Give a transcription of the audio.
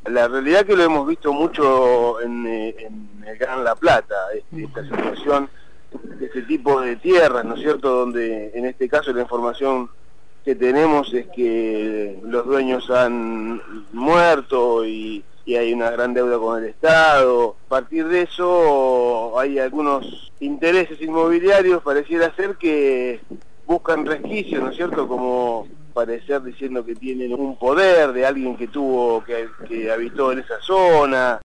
La realidad que lo hemos visto mucho en el Gran La Plata, esta situación de este tipo de tierras, ¿no es cierto?, donde en este caso la información que tenemos es que los dueños han muerto y hay una gran deuda con el Estado. A partir de eso hay algunos intereses inmobiliarios, pareciera ser que buscan resquicios, ¿no es cierto?, como parecer diciendo que tienen un poder de alguien que habitó en esa zona.